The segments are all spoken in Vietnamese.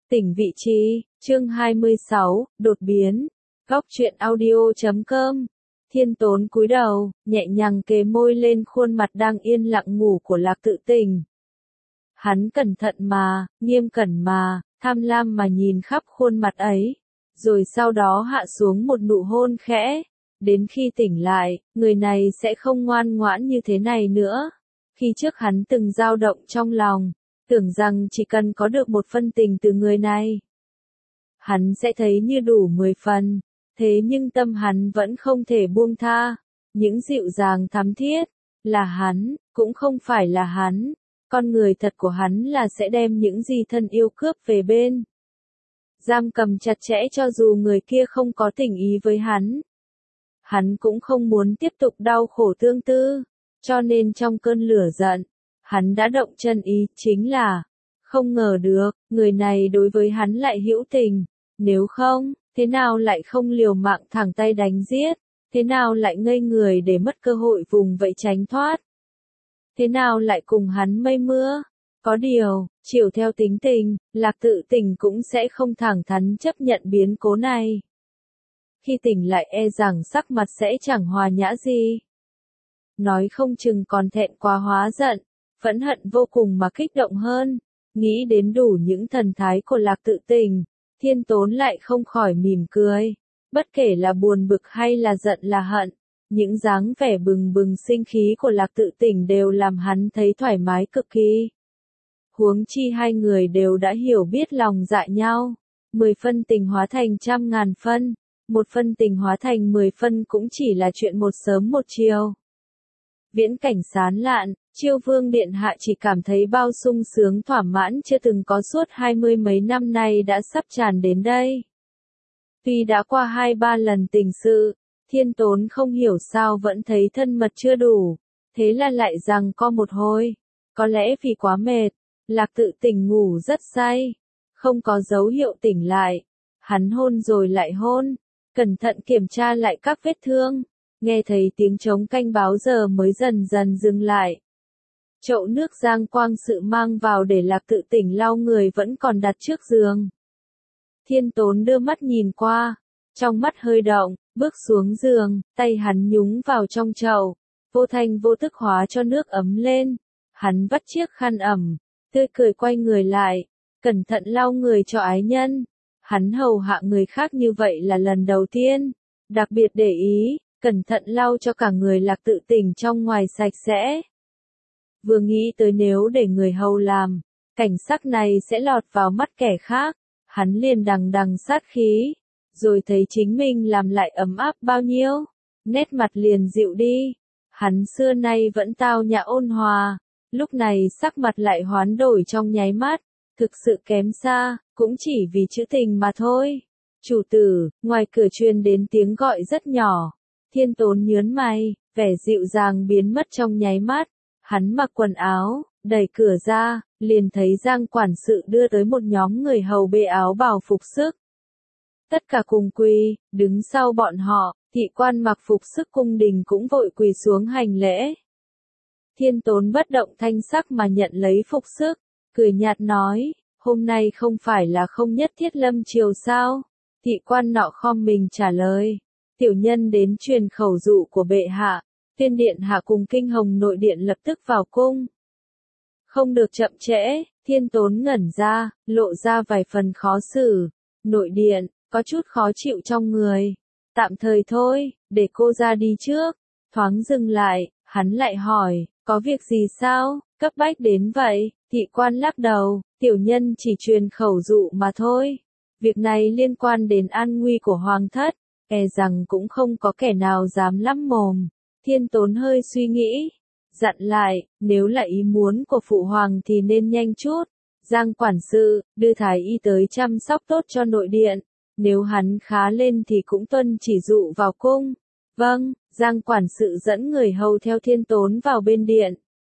Tỉnh vị trí, chương 26, đột biến. Góc truyện audio.com. Thiên Tốn cúi đầu, nhẹ nhàng kề môi lên khuôn mặt đang yên lặng ngủ của Lạc Tự Tình. Hắn cẩn thận mà, nghiêm cẩn mà, tham lam mà nhìn khắp khuôn mặt ấy, rồi sau đó hạ xuống một nụ hôn khẽ. Đến khi tỉnh lại, người này sẽ không ngoan ngoãn như thế này nữa. Khi trước hắn từng dao động trong lòng, tưởng rằng chỉ cần có được một phân tình từ người này, hắn sẽ thấy như đủ 10 phần. Thế nhưng tâm hắn vẫn không thể buông tha. Những dịu dàng thắm thiết, là hắn, cũng không phải là hắn. Con người thật của hắn là sẽ đem những gì thân yêu cướp về bên. Giam cầm chặt chẽ cho dù người kia không có tình ý với hắn. Hắn cũng không muốn tiếp tục đau khổ tương tư. Cho nên trong cơn lửa giận, hắn đã động chân ý, chính là không ngờ được, người này đối với hắn lại hữu tình. Nếu không, thế nào lại không liều mạng thẳng tay đánh giết? Thế nào lại ngây người để mất cơ hội vùng vẫy tránh thoát? Thế nào lại cùng hắn mây mưa? Có điều, chiều theo tính tình, Lạc Tự Tình cũng sẽ không thẳng thắn chấp nhận biến cố này. Khi tỉnh lại e rằng sắc mặt sẽ chẳng hòa nhã gì. Nói không chừng còn thẹn quá hóa giận, phẫn hận vô cùng mà kích động hơn. Nghĩ đến đủ những thần thái của Lạc Tự Tình, Thiên Tốn lại không khỏi mỉm cười. Bất kể là buồn bực hay là giận là hận, những dáng vẻ bừng bừng sinh khí của Lạc Tự Tình đều làm hắn thấy thoải mái cực kỳ. Huống chi hai người đều đã hiểu biết lòng dạ nhau. 10 phân tình hóa thành trăm ngàn phân, một phân tình hóa thành 10 phân cũng chỉ là chuyện một sớm một chiều. Viễn cảnh sán lạn, Chiêu Vương Điện Hạ chỉ cảm thấy bao sung sướng thỏa mãn chưa từng có suốt 20 mấy năm nay đã sắp tràn đến đây. Tuy đã qua 2-3 lần tình sự, Thiên Tốn không hiểu sao vẫn thấy thân mật chưa đủ, thế là lại giằng co một hồi. Có lẽ vì quá mệt, Lạc Tự Tình ngủ rất say, không có dấu hiệu tỉnh lại. Hắn hôn rồi lại hôn, cẩn thận kiểm tra lại các vết thương, nghe thấy tiếng trống canh báo giờ mới dần dần dừng lại. Chậu nước Giang Quang Sự mang vào để Lạc Tự Tình lau người vẫn còn đặt trước giường. Thiên Tốn đưa mắt nhìn qua, trong mắt hơi động, bước xuống giường, tay hắn nhúng vào trong chậu, vô thanh vô tức hóa cho nước ấm lên. Hắn vắt chiếc khăn ẩm, tươi cười quay người lại, cẩn thận lau người cho ái nhân. Hắn hầu hạ người khác như vậy là lần đầu tiên, đặc biệt để ý, cẩn thận lau cho cả người Lạc Tự Tình trong ngoài sạch sẽ. Vừa nghĩ tới nếu để người hầu làm, cảnh sắc này sẽ lọt vào mắt kẻ khác, hắn liền đằng đằng sát khí, rồi thấy chính mình làm lại ấm áp bao nhiêu, nét mặt liền dịu đi. Hắn xưa nay vẫn tao nhã ôn hòa, lúc này sắc mặt lại hoán đổi trong nháy mắt, thực sự kém xa, cũng chỉ vì chữ tình mà thôi. Chủ tử, ngoài cửa truyền đến tiếng gọi rất nhỏ. Thiên Tốn nhớn mày, vẻ dịu dàng biến mất trong nháy mắt. Hắn mặc quần áo, đẩy cửa ra, liền thấy Giang quản sự đưa tới một nhóm người hầu bê áo bào phục sức. Tất cả cùng quỳ, đứng sau bọn họ, thị quan mặc phục sức cung đình cũng vội quỳ xuống hành lễ. Thiên Tốn bất động thanh sắc mà nhận lấy phục sức, cười nhạt nói, hôm nay không phải là không nhất thiết lâm triều sao? Thị quan nọ khom mình trả lời, tiểu nhân đến truyền khẩu dụ của bệ hạ. Tuyên điện hạ cùng kinh hồng nội điện lập tức vào cung. Không được chậm trễ. Thiên Tốn ngẩn ra, lộ ra vài phần khó xử. Nội điện, có chút khó chịu trong người. Tạm thời thôi, để cô ra đi trước. Thoáng dừng lại, hắn lại hỏi, có việc gì sao, cấp bách đến vậy? Thị quan lắc đầu, tiểu nhân chỉ truyền khẩu dụ mà thôi. Việc này liên quan đến an nguy của hoàng thất, e rằng cũng không có kẻ nào dám lắm mồm. Thiên Tốn hơi suy nghĩ, dặn lại, nếu là ý muốn của phụ hoàng thì nên nhanh chút. Giang quản sự, đưa thái y tới chăm sóc tốt cho nội điện, nếu hắn khá lên thì cũng tuân chỉ dụ vào cung. Vâng, Giang quản sự dẫn người hầu theo Thiên Tốn vào bên điện.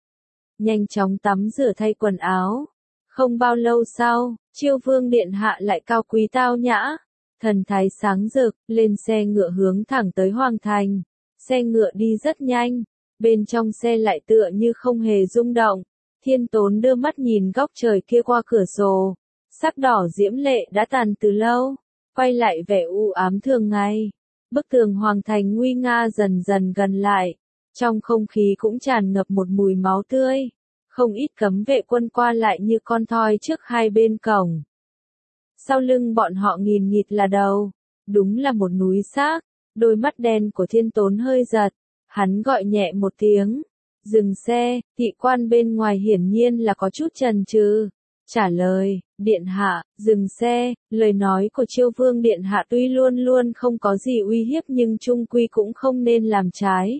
Nhanh chóng tắm rửa thay quần áo. Không bao lâu sau, Chiêu Vương Điện Hạ lại cao quý tao nhã, thần thái sáng rực, lên xe ngựa hướng thẳng tới Hoàng Thành. Xe ngựa đi rất nhanh, bên trong xe lại tựa như không hề rung động. Thiên Tốn đưa mắt nhìn góc trời kia qua cửa sổ, Sắc đỏ diễm lệ đã tàn từ lâu, quay lại vẻ u ám thường ngày. Bức tường hoàng thành nguy nga dần dần gần lại, trong không khí cũng tràn ngập một mùi máu tươi. Không ít cấm vệ quân qua lại như con thoi trước hai bên cổng. Sau lưng bọn họ nghìn nghịt là đầu, đúng là một núi xác. Đôi mắt đen của Thiên Tốn hơi giật, hắn gọi nhẹ một tiếng, dừng xe. Thị quan bên ngoài hiển nhiên là có chút chần chừ, trả lời, điện hạ, dừng xe. Lời nói của Chiêu Vương điện hạ tuy luôn luôn không có gì uy hiếp nhưng chung quy cũng không nên làm trái.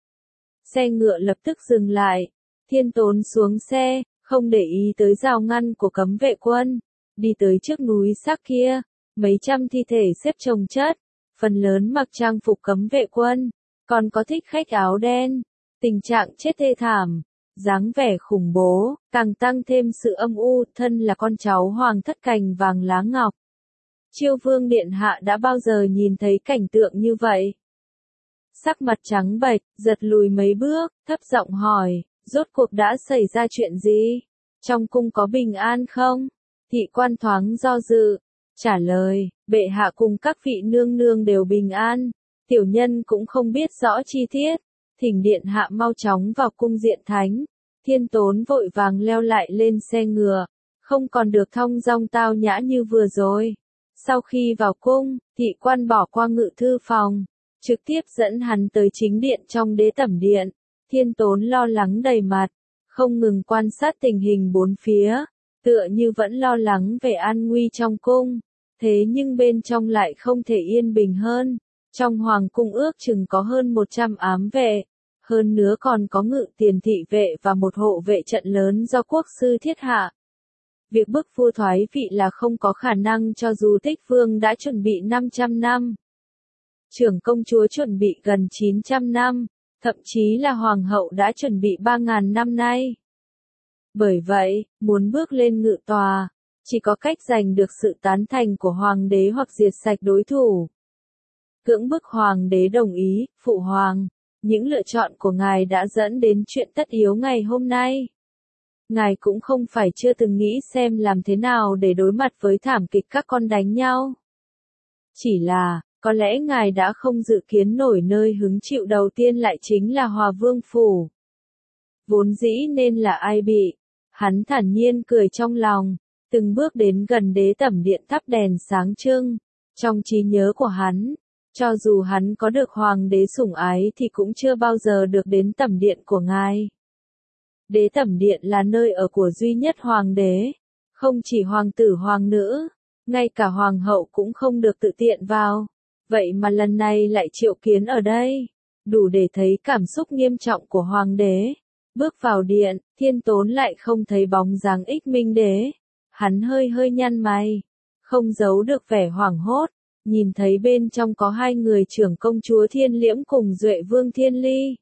Xe ngựa lập tức dừng lại, Thiên Tốn xuống xe, không để ý tới rào ngăn của cấm vệ quân, đi tới trước núi xác kia, mấy trăm thi thể xếp chồng chất, phần lớn mặc trang phục cấm vệ quân, còn có thích khách áo đen, tình trạng chết thê thảm, dáng vẻ khủng bố, càng tăng thêm sự âm u. Thân là con cháu hoàng thất cành vàng lá ngọc, Chiêu Vương điện hạ đã bao giờ nhìn thấy cảnh tượng như vậy? Sắc mặt trắng bệch, giật lùi mấy bước, thấp giọng hỏi, rốt cuộc đã xảy ra chuyện gì? Trong cung có bình an không? Thị quan thoáng do dự, trả lời, bệ hạ cùng các vị nương nương đều bình an, tiểu nhân cũng không biết rõ chi tiết, thỉnh điện hạ mau chóng vào cung diện thánh. Thiên Tốn vội vàng leo lại lên xe ngựa, không còn được thong dong tao nhã như vừa rồi. Sau khi vào cung, thị quan bỏ qua ngự thư phòng, trực tiếp dẫn hắn tới chính điện trong đế tẩm điện. Thiên Tốn lo lắng đầy mặt, không ngừng quan sát tình hình bốn phía, tựa như vẫn lo lắng về an nguy trong cung. Thế nhưng bên trong lại không thể yên bình hơn. Trong hoàng cung ước chừng có hơn 100 ám vệ, hơn nữa còn có ngự tiền thị vệ và một hộ vệ trận lớn do quốc sư thiết hạ. Việc bức vua thoái vị là không có khả năng cho dù Tích Vương đã chuẩn bị 500 năm. Trưởng công chúa chuẩn bị gần 900 năm, thậm chí là hoàng hậu đã chuẩn bị 3.000 năm nay. Bởi vậy, muốn bước lên ngự tòa, chỉ có cách giành được sự tán thành của hoàng đế hoặc diệt sạch đối thủ. Cưỡng bức hoàng đế đồng ý, phụ hoàng, những lựa chọn của ngài đã dẫn đến chuyện tất yếu ngày hôm nay. Ngài cũng không phải chưa từng nghĩ xem làm thế nào để đối mặt với thảm kịch các con đánh nhau. Chỉ là, có lẽ ngài đã không dự kiến nổi nơi hứng chịu đầu tiên lại chính là Hòa Vương Phủ. Vốn dĩ nên là ai bị. Hắn thản nhiên cười trong lòng, từng bước đến gần đế tẩm điện thắp đèn sáng trưng. Trong trí nhớ của hắn, cho dù hắn có được hoàng đế sủng ái thì cũng chưa bao giờ được đến tẩm điện của ngài. Đế tẩm điện là nơi ở của duy nhất hoàng đế, không chỉ hoàng tử hoàng nữ, ngay cả hoàng hậu cũng không được tự tiện vào. Vậy mà lần này lại triệu kiến ở đây, đủ để thấy cảm xúc nghiêm trọng của hoàng đế. Bước vào điện, Thiên Tốn lại không thấy bóng dáng Ích Minh đế. Hắn hơi hơi nhăn mày, không giấu được vẻ hoảng hốt, nhìn thấy bên trong có hai người trưởng công chúa Thiên Liễm cùng Duệ Vương Thiên Ly.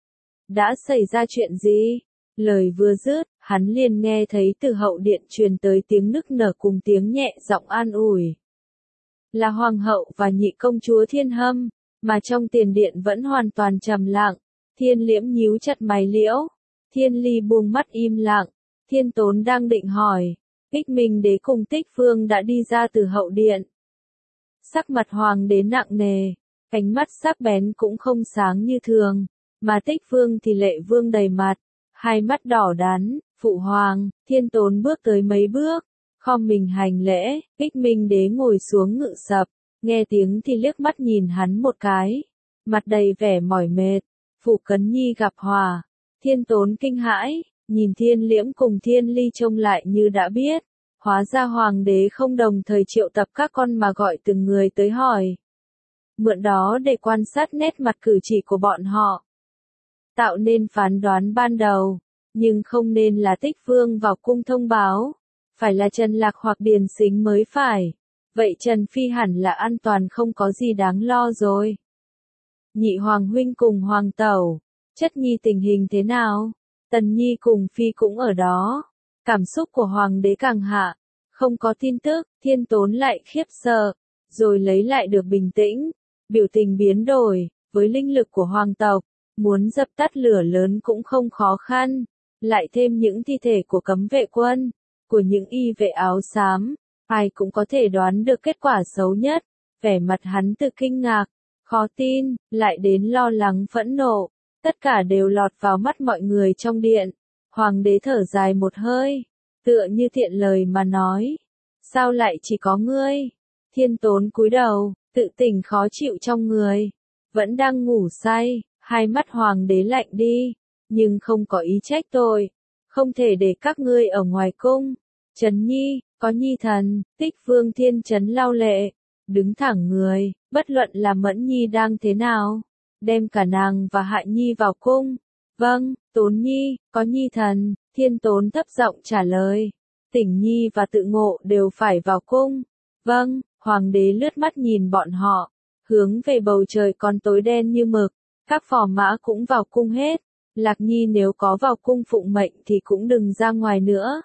Đã xảy ra chuyện gì? Lời vừa dứt, hắn liền nghe thấy từ hậu điện truyền tới tiếng nức nở cùng tiếng nhẹ giọng an ủi. Là hoàng hậu và nhị công chúa Thiên Hâm, mà trong tiền điện vẫn hoàn toàn trầm lặng. Thiên Liễm nhíu chặt mày liễu, Thiên Ly buông mắt im lặng. Thiên Tốn đang định hỏi, Ích Minh đế cùng Tích Vương đã đi ra từ hậu điện. Sắc mặt hoàng đế nặng nề, ánh mắt sắc bén cũng không sáng như thường, mà Tích Vương thì lệ vương đầy mặt, hai mắt đỏ đắn. Phụ hoàng. Thiên Tốn bước tới mấy bước, khom mình hành lễ. Ích Minh đế ngồi xuống ngự sập, nghe tiếng thì liếc mắt nhìn hắn một cái, mặt đầy vẻ mỏi mệt. Phụ Cấn Nhi gặp hòa. Thiên Tốn kinh hãi, nhìn Thiên Liễm cùng Thiên Ly trông lại như đã biết. Hóa ra hoàng đế không đồng thời triệu tập các con mà gọi từng người tới hỏi. Mượn đó để quan sát nét mặt cử chỉ của bọn họ, tạo nên phán đoán ban đầu, nhưng không nên là Tích Vương vào cung thông báo, phải là Trần Lạc hoặc Điền Sính mới phải. Vậy Trần Phi hẳn là an toàn không có gì đáng lo rồi. Nhị hoàng huynh cùng hoàng tẩu, Chất Nhi tình hình thế nào? Tần Nhi cùng Phi cũng ở đó. Cảm xúc của hoàng đế càng hạ, không có tin tức. Thiên Tốn lại khiếp sợ, rồi lấy lại được bình tĩnh, biểu tình biến đổi. Với linh lực của hoàng tộc, muốn dập tắt lửa lớn cũng không khó khăn, lại thêm những thi thể của cấm vệ quân, của những y vệ áo xám, Ai cũng có thể đoán được kết quả xấu nhất, vẻ mặt hắn từ kinh ngạc, khó tin, lại đến lo lắng phẫn nộ, tất cả đều lọt vào mắt mọi người trong điện. Hoàng đế thở dài một hơi, tựa như thiện lời mà nói, sao lại chỉ có ngươi? Thiên Tốn cúi đầu, tự tình khó chịu trong người, vẫn đang ngủ say, hai mắt hoàng đế lạnh đi, nhưng không có ý trách tội, không thể để các ngươi ở ngoài cung. Trấn Nhi, có Nhi thần, Tích Vương Thiên Trấn lau lệ, đứng thẳng người, bất luận là Mẫn Nhi đang thế nào, đem cả nàng và Hạ Nhi vào cung. Vâng, Tốn Nhi, có Nhi thần, Thiên Tốn thấp giọng trả lời. Tỉnh Nhi và Tự Ngộ đều phải vào cung. Vâng, hoàng đế lướt mắt nhìn bọn họ, hướng về bầu trời còn tối đen như mực, các phò mã cũng vào cung hết. Lạc Nhi nếu có vào cung phụng mệnh thì cũng đừng ra ngoài nữa.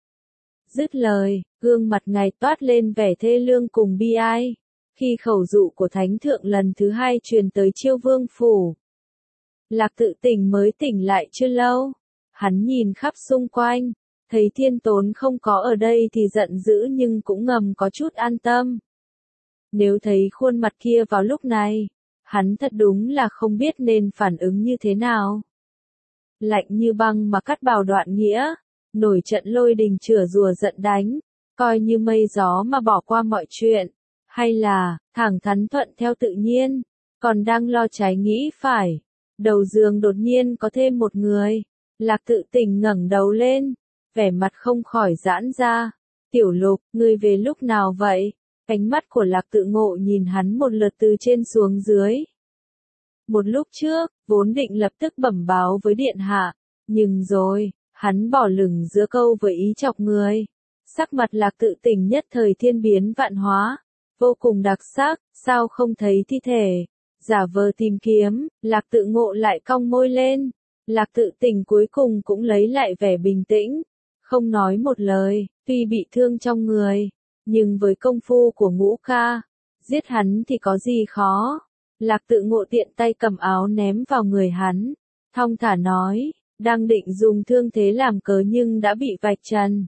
Dứt lời, gương mặt ngài toát lên vẻ thê lương cùng bi ai, khi khẩu dụ của thánh thượng lần thứ hai truyền tới Chiêu Vương phủ. Lạc Tự Tình mới tỉnh lại chưa lâu, hắn nhìn khắp xung quanh, thấy Thiên Tốn không có ở đây thì giận dữ nhưng cũng ngầm có chút an tâm. Nếu thấy khuôn mặt kia vào lúc này, hắn thật đúng là không biết nên phản ứng như thế nào. Lạnh như băng mà cắt bào Đoạn Nghĩa, nổi trận lôi đình chửa rùa giận đánh, coi như mây gió mà bỏ qua mọi chuyện, hay là, thẳng thắn thuận theo tự nhiên, còn đang lo trái nghĩ phải. Đầu giường đột nhiên có thêm một người, Lạc Tự Tình ngẩng đầu lên, vẻ mặt không khỏi giãn ra. Tiểu Lục, ngươi về lúc nào vậy? Ánh mắt của Lạc Tự Ngộ nhìn hắn một lượt từ trên xuống dưới. Một lúc trước, vốn định lập tức bẩm báo với điện hạ, nhưng rồi, hắn bỏ lửng giữa câu với ý chọc người. Sắc mặt Lạc Tự Tình nhất thời thiên biến vạn hóa, vô cùng đặc sắc, sao không thấy thi thể? Giả vờ tìm kiếm, Lạc Tự Ngộ lại cong môi lên. Lạc Tự Tình cuối cùng cũng lấy lại vẻ bình tĩnh, không nói một lời, tuy bị thương trong người, nhưng với công phu của Ngũ ca, giết hắn thì có gì khó. Lạc Tự Ngộ tiện tay cầm áo ném vào người hắn, thong thả nói, đang định dùng thương thế làm cớ nhưng đã bị vạch trần.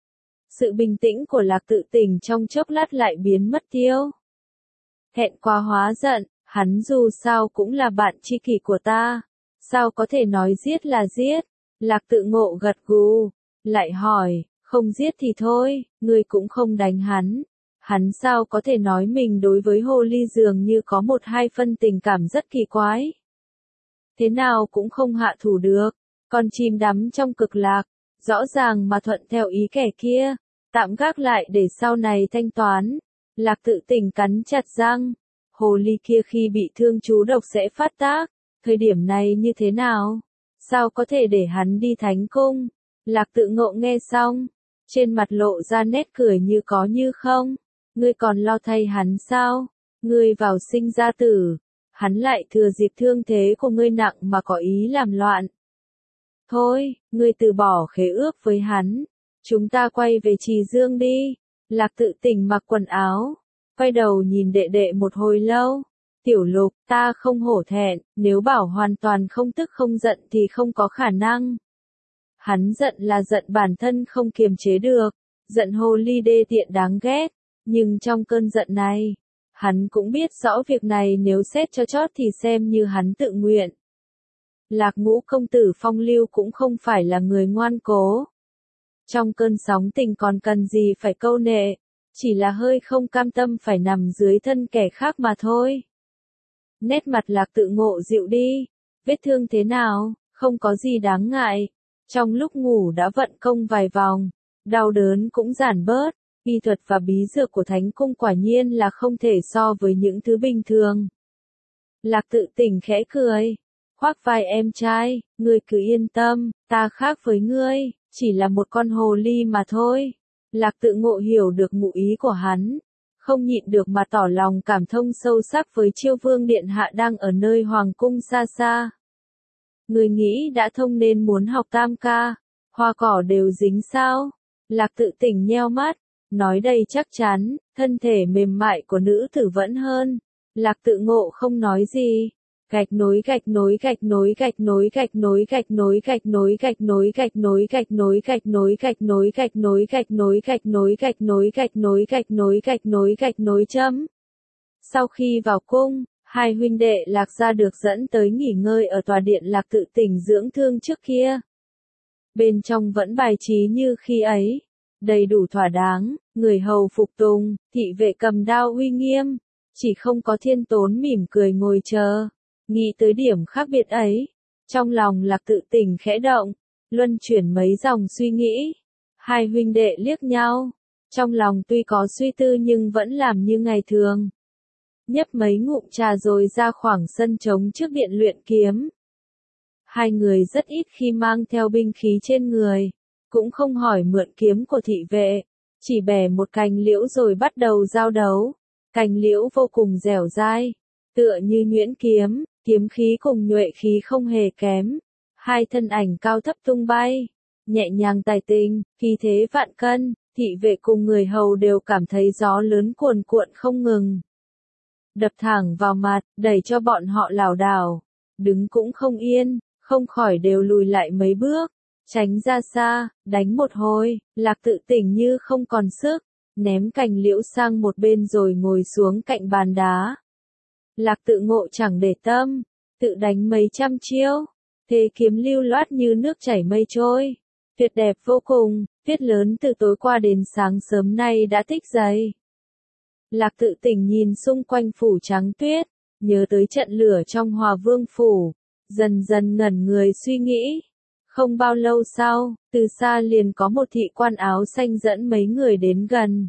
Sự bình tĩnh của Lạc Tự Tình trong chốc lát lại biến mất tiêu. Hẹn qua hóa giận, hắn dù sao cũng là bạn tri kỷ của ta, sao có thể nói giết là giết? Lạc Tự Ngộ gật gù, lại hỏi, không giết thì thôi, ngươi cũng không đánh hắn. Hắn sao có thể nói mình đối với hồ ly dường như có một hai phân tình cảm rất kỳ quái. Thế nào cũng không hạ thủ được, con chim đắm trong cực lạc, rõ ràng mà thuận theo ý kẻ kia, tạm gác lại để sau này thanh toán. Lạc Tự Tình cắn chặt răng, hồ ly kia khi bị thương chú độc sẽ phát tác, thời điểm này như thế nào? Sao có thể để hắn đi thánh cung? Lạc Tự Ngộ nghe xong, trên mặt lộ ra nét cười như có như không. Ngươi còn lo thay hắn sao? Ngươi vào sinh ra tử, hắn lại thừa dịp thương thế của ngươi nặng mà có ý làm loạn. Thôi, ngươi từ bỏ khế ước với hắn, chúng ta quay về Trì Dương đi. Lạc Tự Tình mặc quần áo, quay đầu nhìn đệ đệ một hồi lâu. Tiểu Lục, ta không hổ thẹn, nếu bảo hoàn toàn không tức không giận thì không có khả năng. Hắn giận là giận bản thân không kiềm chế được, giận hồ ly đê tiện đáng ghét, nhưng trong cơn giận này, hắn cũng biết rõ việc này nếu xét cho chót thì xem như hắn tự nguyện. Lạc Ngũ công tử phong lưu cũng không phải là người ngoan cố. Trong cơn sóng tình còn cần gì phải câu nệ, chỉ là hơi không cam tâm phải nằm dưới thân kẻ khác mà thôi. Nét mặt Lạc Tự Ngộ dịu đi, vết thương thế nào, không có gì đáng ngại. Trong lúc ngủ đã vận công vài vòng, đau đớn cũng giảm bớt, y thuật và bí dược của thánh cung quả nhiên là không thể so với những thứ bình thường. Lạc Tự Tình khẽ cười, khoác vai em trai, ngươi cứ yên tâm, ta khác với ngươi, chỉ là một con hồ ly mà thôi. Lạc Tự Ngộ hiểu được ngụ ý của hắn, không nhịn được mà tỏ lòng cảm thông sâu sắc với Chiêu Vương điện hạ đang ở nơi hoàng cung xa xa. Người nghĩ đã thông nên muốn học tam ca, hoa cỏ đều dính sao? Lạc Tự Tình nheo mắt, nói đầy chắc chắn, thân thể mềm mại của nữ tử vẫn hơn. Lạc Tự Ngộ không nói gì, Gạch nối gạch nối gạch nối gạch nối gạch nối gạch nối gạch nối gạch nối gạch nối gạch nối gạch nối gạch nối gạch nối gạch nối gạch nối gạch nối gạch nối gạch nối gạch nối gạch nối chấm. Sau khi vào cung, hai huynh đệ Lạc Gia được dẫn tới nghỉ ngơi ở tòa điện Lạc Tự Tỉnh dưỡng thương trước kia. Bên trong vẫn bài trí như khi ấy, đầy đủ thỏa đáng, người hầu phục tùng, thị vệ cầm đao uy nghiêm, chỉ không có Thiên Tốn mỉm cười ngồi chờ. Nghĩ tới điểm khác biệt ấy, trong lòng Lạc Tự Tỉnh khẽ động, luân chuyển mấy dòng suy nghĩ. Hai huynh đệ liếc nhau, trong lòng tuy có suy tư nhưng vẫn làm như ngày thường. Nhấp mấy ngụm trà rồi ra khoảng sân trống trước điện luyện kiếm. Hai người rất ít khi mang theo binh khí trên người, cũng không hỏi mượn kiếm của thị vệ, chỉ bẻ một cành liễu rồi bắt đầu giao đấu. Cành liễu vô cùng dẻo dai, tựa như nhuyễn kiếm, kiếm khí cùng nhuệ khí không hề kém. Hai thân ảnh cao thấp tung bay, nhẹ nhàng tài tình, khí thế vạn cân, thị vệ cùng người hầu đều cảm thấy gió lớn cuồn cuộn không ngừng. Đập thẳng vào mặt, đẩy cho bọn họ lảo đảo, đứng cũng không yên, không khỏi đều lùi lại mấy bước, tránh ra xa, đánh một hồi, Lạc Tự Tỉnh như không còn sức, ném cành liễu sang một bên rồi ngồi xuống cạnh bàn đá. Lạc Tự Ngộ chẳng để tâm, tự đánh mấy trăm chiêu, thế kiếm lưu loát như nước chảy mây trôi, tuyệt đẹp vô cùng, tuyết lớn từ tối qua đến sáng sớm nay đã tích dày. Lạc Tự Tỉnh nhìn xung quanh phủ trắng tuyết, nhớ tới trận lửa trong Hòa Vương phủ, dần dần ngẩn người suy nghĩ. Không bao lâu sau, từ xa liền có một thị quan áo xanh dẫn mấy người đến gần.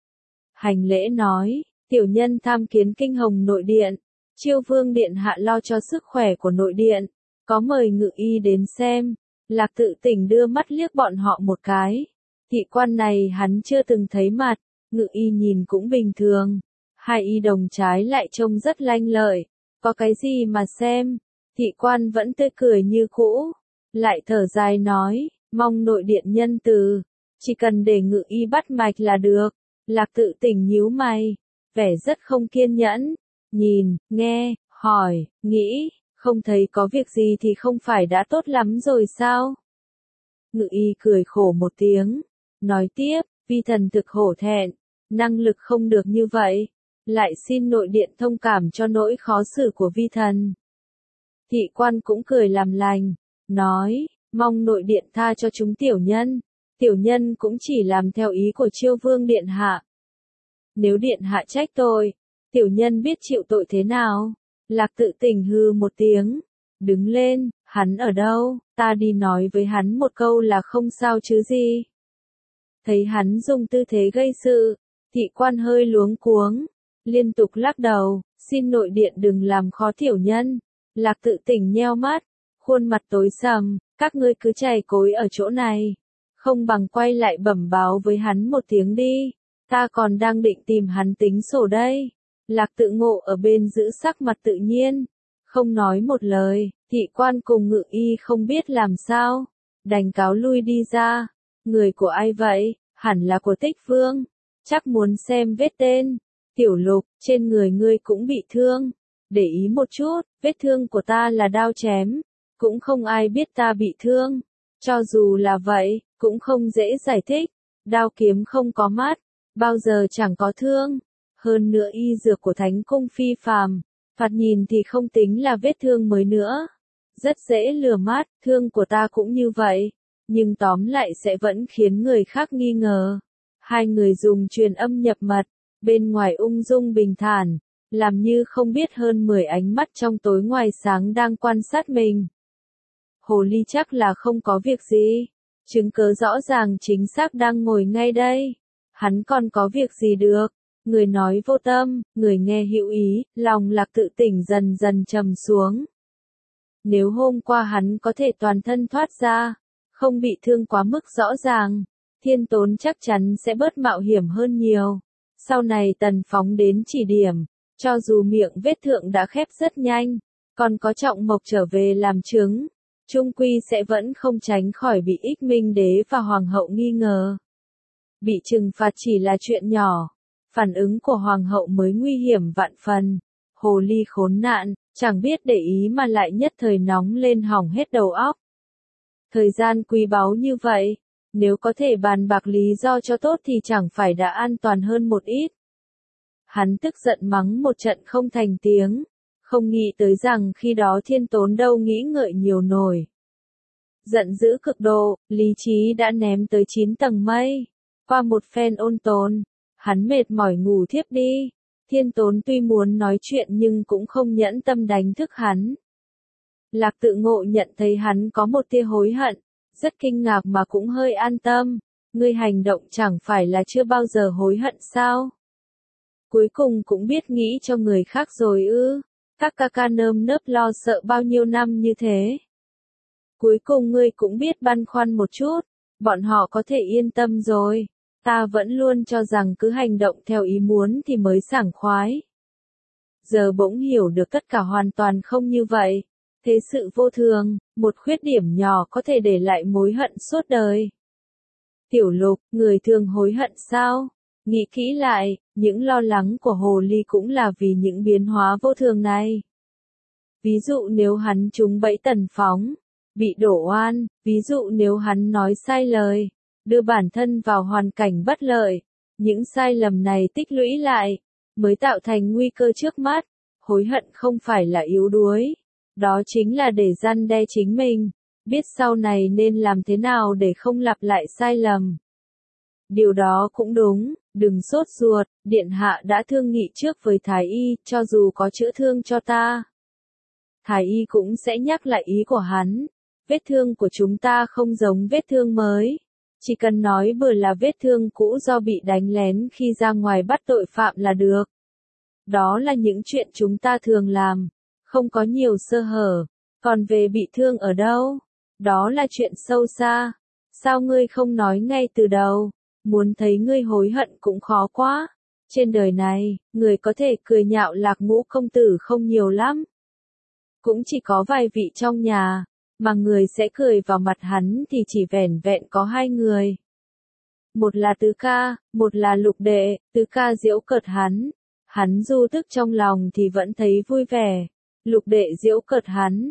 Hành lễ nói, tiểu nhân tham kiến Kinh Hồng nội điện, Chiêu Vương điện hạ lo cho sức khỏe của nội điện, có mời ngự y đến xem. Lạc Tự Tỉnh đưa mắt liếc bọn họ một cái. Thị quan này hắn chưa từng thấy mặt, ngự y nhìn cũng bình thường. Hai y đồng trái lại trông rất lanh lợi, có cái gì mà xem. Thị quan vẫn tươi cười như cũ, lại thở dài nói, mong nội điện nhân từ, chỉ cần để ngự y bắt mạch là được. Lạc Tự Tỉnh nhíu mày, vẻ rất không kiên nhẫn, nhìn, nghe, hỏi, nghĩ, không thấy có việc gì thì không phải đã tốt lắm rồi sao? Ngự y cười khổ một tiếng, nói tiếp, vi thần thực hổ thẹn, năng lực không được như vậy, lại xin nội điện thông cảm cho nỗi khó xử của vi thần. Thị quan cũng cười làm lành, nói, mong nội điện tha cho chúng tiểu nhân cũng chỉ làm theo ý của Chiêu Vương điện hạ. Nếu điện hạ trách tôi, tiểu nhân biết chịu tội thế nào. Lạc Tự Tỉnh hừ một tiếng, đứng lên, hắn ở đâu, ta đi nói với hắn một câu là không sao chứ gì. Thấy hắn dùng tư thế gây sự, thị quan hơi luống cuống, liên tục lắc đầu, xin nội điện đừng làm khó tiểu nhân. Lạc Tự Tỉnh nheo mắt, khuôn mặt tối sầm, các ngươi cứ chày cối ở chỗ này, không bằng quay lại bẩm báo với hắn một tiếng đi, ta còn đang định tìm hắn tính sổ đây. Lạc Tự Ngộ ở bên giữ sắc mặt tự nhiên, không nói một lời, thị quan cùng ngự y không biết làm sao, đành cáo lui đi ra. Người của ai vậy? Hẳn là của Tích Vương, chắc muốn xem vết tên. Tiểu Lục, trên người ngươi cũng bị thương, để ý một chút, vết thương của ta là đao chém, cũng không ai biết ta bị thương, cho dù là vậy, cũng không dễ giải thích, đao kiếm không có mắt, bao giờ chẳng có thương. Hơn nữa y dược của Thánh Cung phi phàm, thoạt nhìn thì không tính là vết thương mới nữa. Rất dễ lừa mắt, thương của ta cũng như vậy, nhưng tóm lại sẽ vẫn khiến người khác nghi ngờ. Hai người dùng truyền âm nhập mật, bên ngoài ung dung bình thản, làm như không biết hơn 10 ánh mắt trong tối ngoài sáng đang quan sát mình. Hồ ly chắc là không có việc gì, chứng cớ rõ ràng chính xác đang ngồi ngay đây, hắn còn có việc gì được. Người nói vô tâm, người nghe hữu ý, lòng Lạc Tự Tỉnh dần dần trầm xuống. Nếu hôm qua hắn có thể toàn thân thoát ra, không bị thương quá mức rõ ràng, Thiên Tốn chắc chắn sẽ bớt mạo hiểm hơn nhiều. Sau này Tần Phóng đến chỉ điểm, cho dù miệng vết thương đã khép rất nhanh, còn có Trọng Mộc trở về làm chứng, chung quy sẽ vẫn không tránh khỏi bị Ích Minh Đế và Hoàng hậu nghi ngờ. Bị trừng phạt chỉ là chuyện nhỏ, phản ứng của Hoàng hậu mới nguy hiểm vạn phần. Hồ ly khốn nạn, chẳng biết để ý mà lại nhất thời nóng lên hỏng hết đầu óc. Thời gian quý báu như vậy, nếu có thể bàn bạc lý do cho tốt thì chẳng phải đã an toàn hơn một ít. Hắn tức giận mắng một trận không thành tiếng, không nghĩ tới rằng khi đó Thiên Tốn đâu nghĩ ngợi nhiều nổi. Giận dữ cực độ, lý trí đã ném tới 9 tầng mây. Qua một phen ôn tồn, hắn mệt mỏi ngủ thiếp đi. Thiên Tốn tuy muốn nói chuyện nhưng cũng không nhẫn tâm đánh thức hắn. Lạc Tự Ngộ nhận thấy hắn có một tia hối hận, rất kinh ngạc mà cũng hơi an tâm. Ngươi hành động chẳng phải là chưa bao giờ hối hận sao? Cuối cùng cũng biết nghĩ cho người khác rồi ư? Các ca ca nơm nớp lo sợ bao nhiêu năm như thế. Cuối cùng ngươi cũng biết băn khoăn một chút, bọn họ có thể yên tâm rồi. Ta vẫn luôn cho rằng cứ hành động theo ý muốn thì mới sảng khoái. Giờ bỗng hiểu được tất cả hoàn toàn không như vậy. Thế sự vô thường, một khuyết điểm nhỏ có thể để lại mối hận suốt đời. Tiểu Lục, người thường hối hận sao? Nghĩ kỹ lại, những lo lắng của Hồ Ly cũng là vì những biến hóa vô thường này. Ví dụ nếu hắn trúng bẫy Tần Phóng, bị đổ oan, ví dụ nếu hắn nói sai lời, đưa bản thân vào hoàn cảnh bất lợi, những sai lầm này tích lũy lại, mới tạo thành nguy cơ trước mắt. Hối hận không phải là yếu đuối, đó chính là để răn đe chính mình, biết sau này nên làm thế nào để không lặp lại sai lầm. Điều đó cũng đúng, đừng sốt ruột, điện hạ đã thương nghị trước với Thái Y, cho dù có chữa thương cho ta. Thái Y cũng sẽ nhắc lại ý của hắn, vết thương của chúng ta không giống vết thương mới. Chỉ cần nói bừa là vết thương cũ do bị đánh lén khi ra ngoài bắt tội phạm là được. Đó là những chuyện chúng ta thường làm, không có nhiều sơ hở. Còn về bị thương ở đâu? Đó là chuyện sâu xa. Sao ngươi không nói ngay từ đầu? Muốn thấy ngươi hối hận cũng khó quá. Trên đời này, người có thể cười nhạo Lạc Ngũ công tử không nhiều lắm. Cũng chỉ có vài vị trong nhà, mà người sẽ cười vào mặt hắn thì chỉ vẻn vẹn có 2 người. Một là Tứ ca, một là Lục đệ. Tứ ca giễu cợt hắn du tức trong lòng thì vẫn thấy vui vẻ. Lục đệ giễu cợt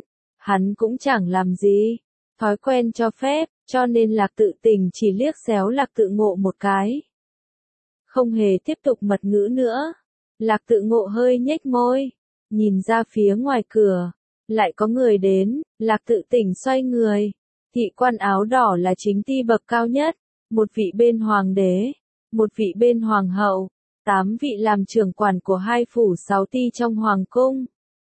hắn cũng chẳng làm gì. Thói quen cho phép, cho nên Lạc Tự Tình chỉ liếc xéo Lạc Tự Ngộ một cái. Không hề tiếp tục mật ngữ nữa. Lạc Tự Ngộ hơi nhếch môi, nhìn ra phía ngoài cửa. Lại có người đến, Lạc Tự Tình xoay người. Thị quan áo đỏ là chính ti bậc cao nhất, một vị bên hoàng đế, một vị bên hoàng hậu, 8 vị làm trưởng quản của 2 phủ 6 ti trong hoàng cung.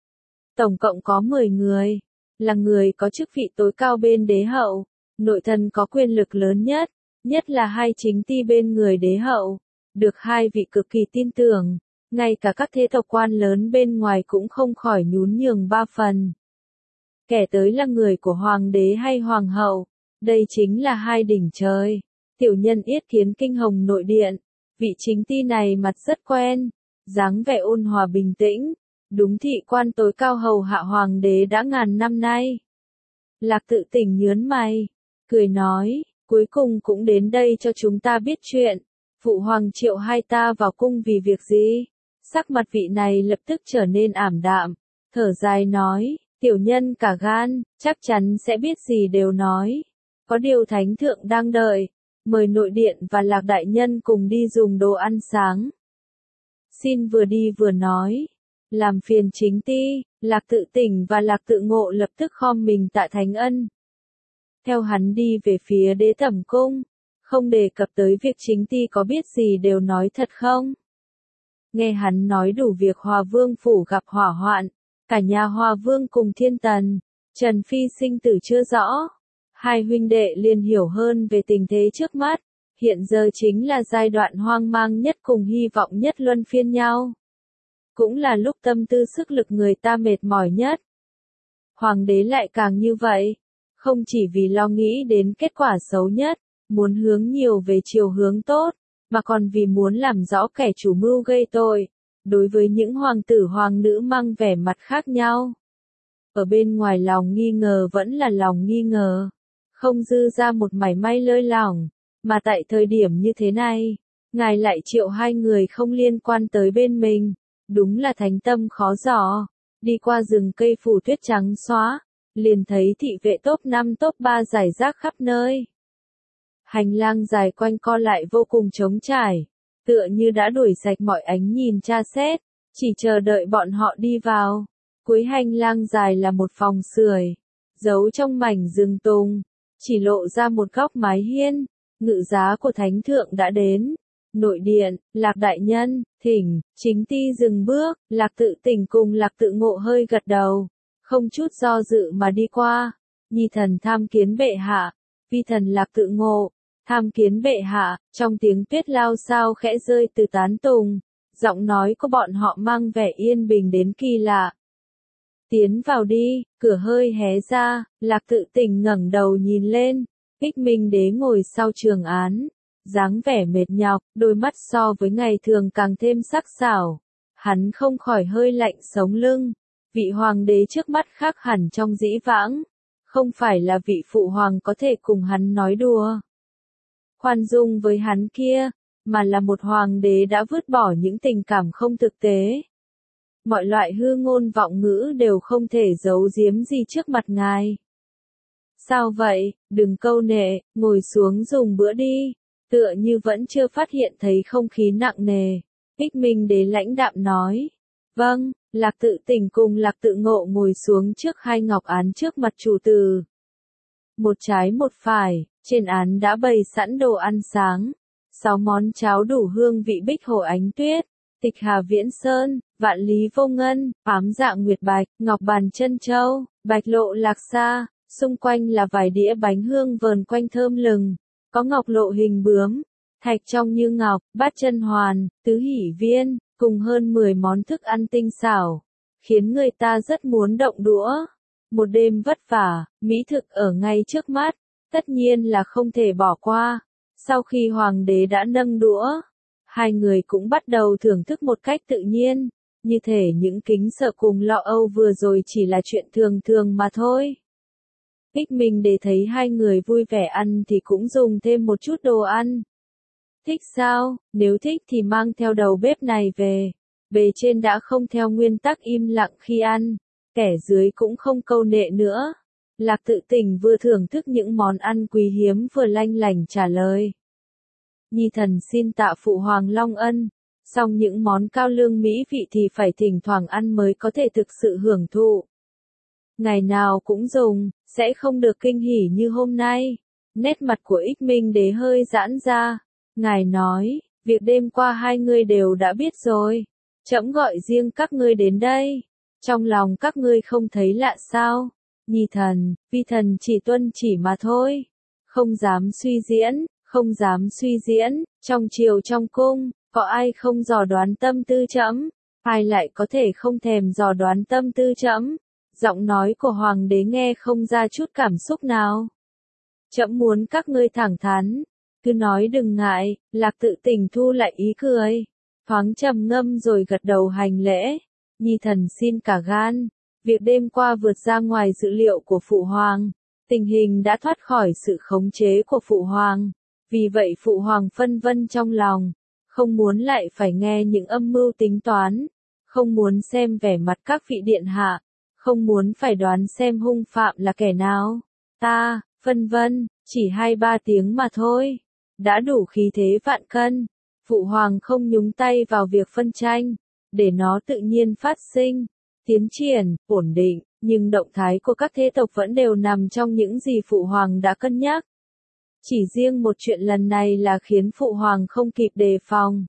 Tổng cộng có 10 người, là người có chức vị tối cao bên đế hậu, nội thần có quyền lực lớn nhất, nhất là 2 chính ti bên người đế hậu, được 2 vị cực kỳ tin tưởng. Ngay cả các thế tộc quan lớn bên ngoài cũng không khỏi nhún nhường 3 phần. Kẻ tới là người của hoàng đế hay hoàng hậu, đây chính là 2 đỉnh trời. Tiểu nhân Yết Kiến Kinh Hồng nội điện, vị chính ti này mặt rất quen, dáng vẻ ôn hòa bình tĩnh, đúng thị quan tối cao hầu hạ hoàng đế đã ngàn năm nay. Lạc Tự Tình nhớn mày, cười nói, cuối cùng cũng đến đây cho chúng ta biết chuyện. Phụ hoàng triệu hai ta vào cung vì việc gì? Sắc mặt vị này lập tức trở nên ảm đạm, thở dài nói, tiểu nhân cả gan, chắc chắn sẽ biết gì đều nói. Có điều thánh thượng đang đợi, mời nội điện và Lạc đại nhân cùng đi dùng đồ ăn sáng. Xin vừa đi vừa nói, làm phiền chính ti. Lạc Tự Tình và Lạc Tự Ngộ lập tức khom mình tạ thánh ân. Theo hắn đi về phía đế thẩm cung, không đề cập tới việc chính ti có biết gì đều nói thật không. Nghe hắn nói đủ việc Hòa Vương phủ gặp hỏa hoạn, cả nhà Hòa Vương cùng Thiên Tần, Trần Phi sinh tử chưa rõ. 2 huynh đệ liền hiểu hơn về tình thế trước mắt, hiện giờ chính là giai đoạn hoang mang nhất cùng hy vọng nhất luân phiên nhau. Cũng là lúc tâm tư sức lực người ta mệt mỏi nhất. Hoàng đế lại càng như vậy, không chỉ vì lo nghĩ đến kết quả xấu nhất, muốn hướng nhiều về chiều hướng tốt, mà còn vì muốn làm rõ kẻ chủ mưu gây tội, đối với những hoàng tử hoàng nữ mang vẻ mặt khác nhau. Ở bên ngoài lòng nghi ngờ vẫn là lòng nghi ngờ, không dư ra một mảy may lơi lỏng, mà tại thời điểm như thế này, ngài lại triệu 2 người không liên quan tới bên mình, đúng là thánh tâm khó dò. Đi qua rừng cây phủ tuyết trắng xóa, liền thấy thị vệ top 5 top 3 rải rác khắp nơi. Hành lang dài quanh co lại vô cùng trống trải, tựa như đã đuổi sạch mọi ánh nhìn tra xét, chỉ chờ đợi bọn họ đi vào. Cuối hành lang dài là một phòng sưởi, giấu trong mảnh rừng tùng, chỉ lộ ra một góc mái hiên. Ngự giá của thánh thượng đã đến. Nội điện, Lạc đại nhân, thỉnh. Chính ti dừng bước, Lạc Tự Tỉnh cùng Lạc Tự Ngộ hơi gật đầu, không chút do dự mà đi qua. Nhi thần tham kiến bệ hạ. Vi thần Lạc Tự Ngộ, tham kiến bệ hạ. Trong tiếng tuyết lao xao khẽ rơi từ tán tùng, giọng nói của bọn họ mang vẻ yên bình đến kỳ lạ. Tiến vào đi. Cửa hơi hé ra, Lạc Tự Tỉnh ngẩng đầu nhìn lên. Ích Minh Đế ngồi sau trường án, dáng vẻ mệt nhọc, đôi mắt so với ngày thường càng thêm sắc sảo. Hắn không khỏi hơi lạnh sống lưng. Vị hoàng đế trước mắt khác hẳn trong dĩ vãng, không phải là vị phụ hoàng có thể cùng hắn nói đùa, khoan dung với hắn kia, mà là một hoàng đế đã vứt bỏ những tình cảm không thực tế. Mọi loại hư ngôn vọng ngữ đều không thể giấu giếm gì trước mặt ngài. Sao vậy, đừng câu nệ, ngồi xuống dùng bữa đi. Tựa như vẫn chưa phát hiện thấy không khí nặng nề. Ích Minh Đế lãnh đạm nói. Vâng. Lạc Tự Tỉnh cùng Lạc Tự Ngộ ngồi xuống trước hai ngọc án trước mặt chủ tử. Một trái một phải, trên án đã bày sẵn đồ ăn sáng. 6 món cháo đủ hương vị bích hồ ánh tuyết, tịch hà viễn sơn, vạn lý vô ngân, ám dạ nguyệt bạch, ngọc bàn chân châu, bạch lộ lạc sa. Xung quanh là vài đĩa bánh hương vờn quanh thơm lừng, có ngọc lộ hình bướm, thạch trong như ngọc, bát chân hoàn, tứ hỷ viên, cùng hơn 10 món thức ăn tinh xảo, khiến người ta rất muốn động đũa. Một đêm vất vả, mỹ thực ở ngay trước mắt, tất nhiên là không thể bỏ qua. Sau khi hoàng đế đã nâng đũa, hai người cũng bắt đầu thưởng thức một cách tự nhiên, như thể những kính sợ cùng lo âu vừa rồi chỉ là chuyện thường thường mà thôi. Ích Minh Đế thấy hai người vui vẻ ăn thì cũng dùng thêm một chút đồ ăn. Thích sao? Nếu thích thì mang theo đầu bếp này về. Bề trên đã không theo nguyên tắc im lặng khi ăn, kẻ dưới cũng không câu nệ nữa. Lạc Tự Tỉnh vừa thưởng thức những món ăn quý hiếm vừa lanh lảnh trả lời. Nhi thần xin tạ phụ hoàng long ân, song những món cao lương mỹ vị thì phải thỉnh thoảng ăn mới có thể thực sự hưởng thụ. Ngày nào cũng dùng, sẽ không được kinh hỉ như hôm nay. Nét mặt của Ích Minh Đế hơi giãn ra. Ngài nói, việc đêm qua hai ngươi đều đã biết rồi. Trẫm gọi riêng các ngươi đến đây. Trong lòng các ngươi không thấy lạ sao? Nhi thần, vi thần chỉ tuân chỉ mà thôi. Không dám suy diễn, không dám suy diễn. Trong triều trong cung, có ai không dò đoán tâm tư trẫm? Ai lại có thể không thèm dò đoán tâm tư trẫm? Giọng nói của hoàng đế nghe không ra chút cảm xúc nào. Trẫm muốn các ngươi thẳng thắn, cứ nói đừng ngại. Lạc Tự Tỉnh thu lại ý cười, thoáng trầm ngâm rồi gật đầu hành lễ. Nhi thần xin cả gan, việc đêm qua vượt ra ngoài dự liệu của phụ hoàng, tình hình đã thoát khỏi sự khống chế của phụ hoàng, vì vậy phụ hoàng phân vân trong lòng, không muốn lại phải nghe những âm mưu tính toán, không muốn xem vẻ mặt các vị điện hạ, không muốn phải đoán xem hung phạm là kẻ nào. Ta, phân vân, chỉ 2-3 tiếng mà thôi, đã đủ khí thế vạn cân. Phụ hoàng không nhúng tay vào việc phân tranh, để nó tự nhiên phát sinh, tiến triển, ổn định, nhưng động thái của các thế tộc vẫn đều nằm trong những gì phụ hoàng đã cân nhắc. Chỉ riêng một chuyện lần này là khiến phụ hoàng không kịp đề phòng.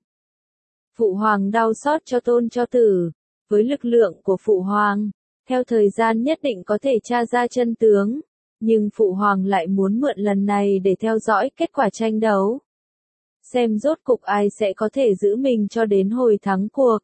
Phụ hoàng đau xót cho tôn cho tử, với lực lượng của phụ hoàng, theo thời gian nhất định có thể tra ra chân tướng, nhưng phụ hoàng lại muốn mượn lần này để theo dõi kết quả tranh đấu. Xem rốt cục ai sẽ có thể giữ mình cho đến hồi thắng cuộc.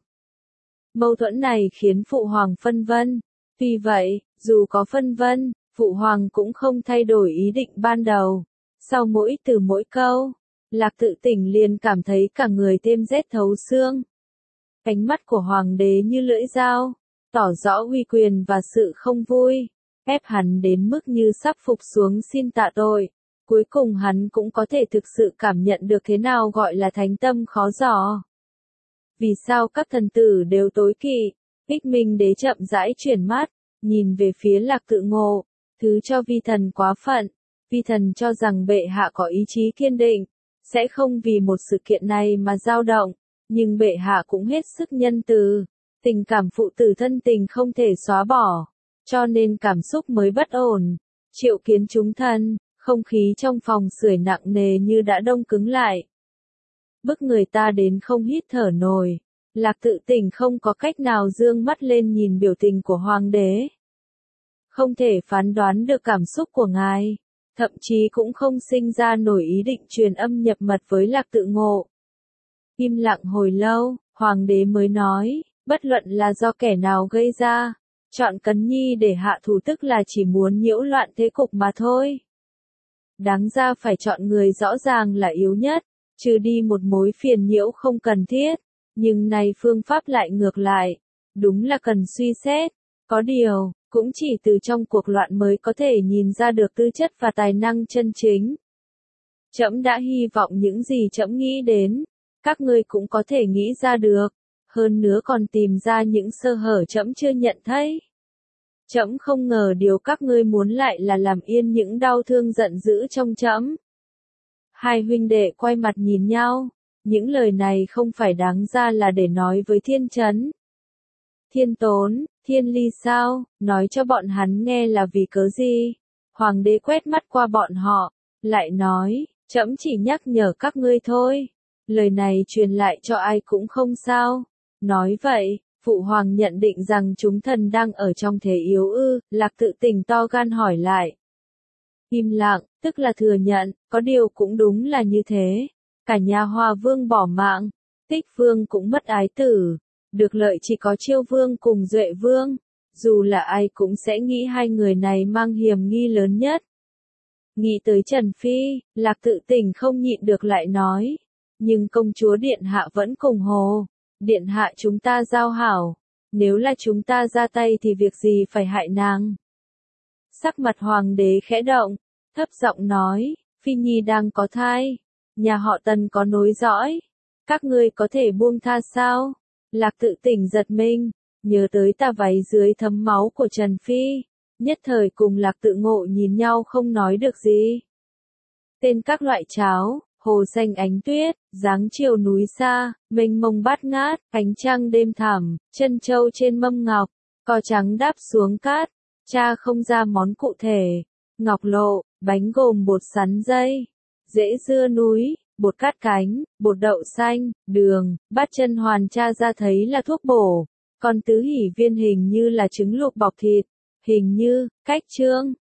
Mâu thuẫn này khiến phụ hoàng phân vân. Vì vậy, dù có phân vân, phụ hoàng cũng không thay đổi ý định ban đầu. Sau mỗi từ mỗi câu, Lạc Tự Tỉnh liền cảm thấy cả người thêm rét thấu xương. Ánh mắt của hoàng đế như lưỡi dao, tỏ rõ uy quyền và sự không vui, ép hắn đến mức như sắp phục xuống xin tạ tội. Cuối cùng hắn cũng có thể thực sự cảm nhận được thế nào gọi là thánh tâm khó dò. Vì sao các thần tử đều tối kỵ? Ích Minh Đế chậm rãi chuyển mắt, nhìn về phía Lạc Tự Ngộ, thứ cho vi thần quá phận. Vi thần cho rằng bệ hạ có ý chí kiên định, sẽ không vì một sự kiện này mà dao động, nhưng bệ hạ cũng hết sức nhân từ, tình cảm phụ tử thân tình không thể xóa bỏ, cho nên cảm xúc mới bất ổn. Triệu Kiến chúng thân, không khí trong phòng sưởi nặng nề như đã đông cứng lại. Bức người ta đến không hít thở nổi. Lạc Tự Tình không có cách nào dương mắt lên nhìn biểu tình của hoàng đế. Không thể phán đoán được cảm xúc của ngài, thậm chí cũng không sinh ra nổi ý định truyền âm nhập mật với Lạc Tự Ngộ. Im lặng hồi lâu, hoàng đế mới nói, bất luận là do kẻ nào gây ra, chọn Cấn Nhi để hạ thủ tức là chỉ muốn nhiễu loạn thế cục mà thôi. Đáng ra phải chọn người rõ ràng là yếu nhất, trừ đi một mối phiền nhiễu không cần thiết, nhưng này phương pháp lại ngược lại, đúng là cần suy xét. Có điều, cũng chỉ từ trong cuộc loạn mới có thể nhìn ra được tư chất và tài năng chân chính. Trẫm đã hy vọng những gì trẫm nghĩ đến, các ngươi cũng có thể nghĩ ra được, hơn nữa còn tìm ra những sơ hở trẫm chưa nhận thấy. Trẫm không ngờ điều các ngươi muốn lại là làm yên những đau thương giận dữ trong trẫm. Hai huynh đệ quay mặt nhìn nhau, những lời này không phải đáng ra là để nói với Thiên Chấn. Thiên Tốn, Thiên Ly sao, nói cho bọn hắn nghe là vì cớ gì? Hoàng đế quét mắt qua bọn họ, lại nói, trẫm chỉ nhắc nhở các ngươi thôi. Lời này truyền lại cho ai cũng không sao. Nói vậy, Phụ Hoàng nhận định rằng chúng thần đang ở trong thế yếu ư? Lạc Tự Tình to gan hỏi lại. Im lặng, tức là thừa nhận, có điều cũng đúng là như thế. Cả nhà Hòa Vương bỏ mạng, Tích Vương cũng mất ái tử, được lợi chỉ có Chiêu Vương cùng Duệ Vương. Dù là ai cũng sẽ nghĩ hai người này mang hiểm nghi lớn nhất. Nghĩ tới Trần Phi, Lạc Tự Tình không nhịn được lại nói. Nhưng công chúa Điện Hạ vẫn cùng Hồ. Điện Hạ chúng ta giao hảo. Nếu là chúng ta ra tay thì việc gì phải hại nàng? Sắc mặt hoàng đế khẽ động, thấp giọng nói, Phi Nhi đang có thai. Nhà họ Tần có nối dõi. Các ngươi có thể buông tha sao? Lạc Tự Tình giật mình, nhớ tới tà váy dưới thấm máu của Trần Phi. Nhất thời cùng Lạc Tự Ngộ nhìn nhau không nói được gì. Tên các loại cháo, hồ xanh ánh tuyết, dáng chiều núi xa, mênh mông bát ngát, ánh trăng đêm thẳm, chân châu trên mâm ngọc, cò trắng đáp xuống cát, cha không ra món cụ thể, ngọc lộ, bánh gồm bột sắn dây, rễ dưa núi, bột cát cánh, bột đậu xanh, đường, bát chân hoàn cha ra thấy là thuốc bổ, còn tứ hỷ viên hình như là trứng luộc bọc thịt, hình như, cách trương,